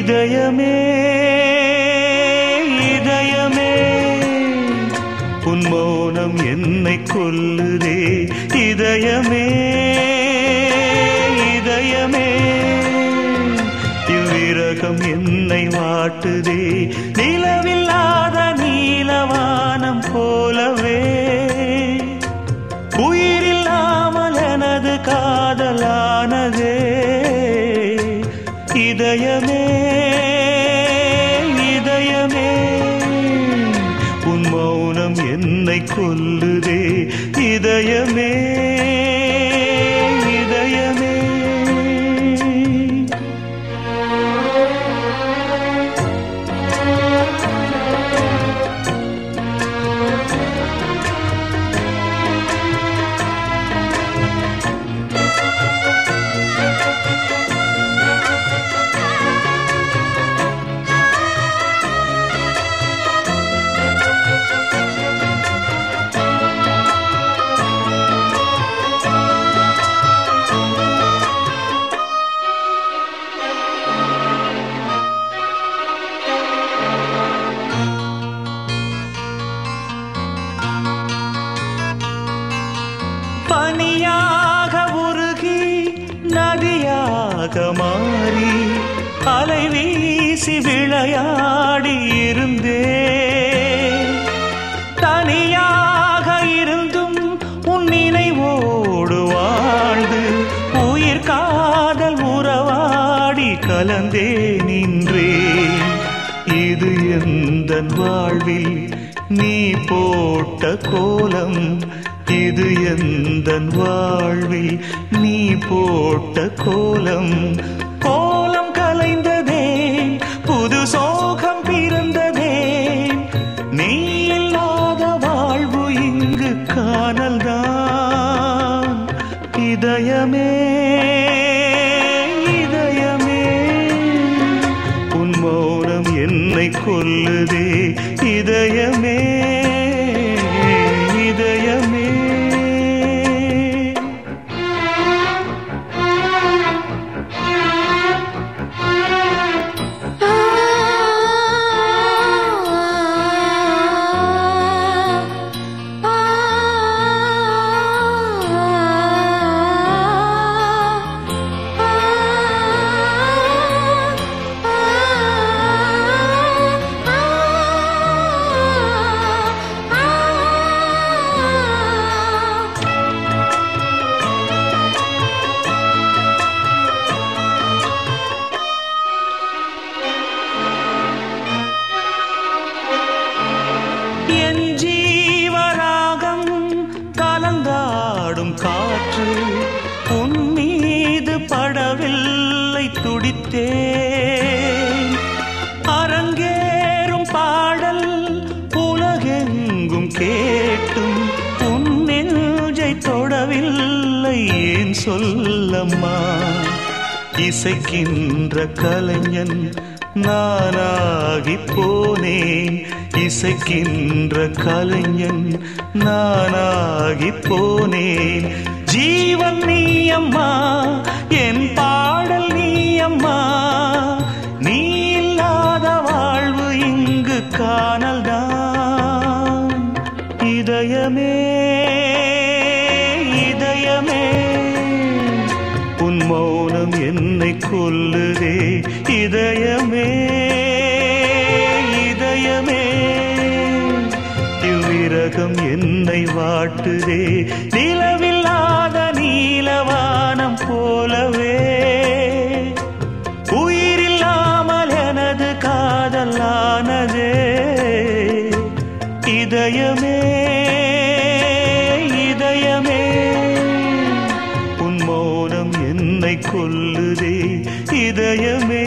இதயமே இதயமே உன் மௌனம் என்னை கொல்லுதே இதயமே இதயமே இவ்விரகம் என்னை வாட்டுதே நிலவில்லாத நீலவானம் போலவே உயிரில்லாமல் எனது காதலானதே இதயமே இதயமே உன் மௌனம் என்னை கொல்லுதே இதயமே இதயமே பனியாக உருகி நதியாக மாறி அலை வீசி விளையாடி இருந்தே தனியாக இருந்தும் உன் நினைவோடு வாழ்ந்து உயிர் காதல் உறவாடி கலந்தே நின்றேன் இது எந்தன் வாழ்வில் நீ போட்ட கோலம் இது எந்தன் வாழ்வில் நீ போட்ட கோலம் கோலம் கலைந்ததே புது சோகம் பிறந்ததே நீ இல்லாத வாழ்வு இங்கு காணல்தான் இதயமே இதயமே உன் மௌனம் என்னை கொல்லுதே இதயமே இதயமே என் ஜீவராகம் கலந்தாடும் காற்று உன் மீது படவில்லை துடித்தேன் அரங்கேறும் பாடல் உலகெங்கும் கேட்டும் உன் நெஞ்சை தொடவில்லை ஏன் சொல்லம்மா இசைக்கின்ற கலைஞன் நானாகி போனேன் இசைக்கின்ற கலைஞன் நானாகி போனேன் ஜீவன் நீ அம்மா என் பாடல் நீ அம்மா நீ இல்லாத வாழ்வு இங்கு காணல்தான் இதயமே இதயமே உன் மௌனம் என்னை கொல்லுதே இதயமே இதயமே இவ்விரகம் என்னை வாட்டுதே நிலவில்லாத நீலவானம் போலவே உயிரில்லாமல் எனது காதலானதே இதயமே இதயமே உன் மௌனம் என்னை கொல்லுதே இதயமே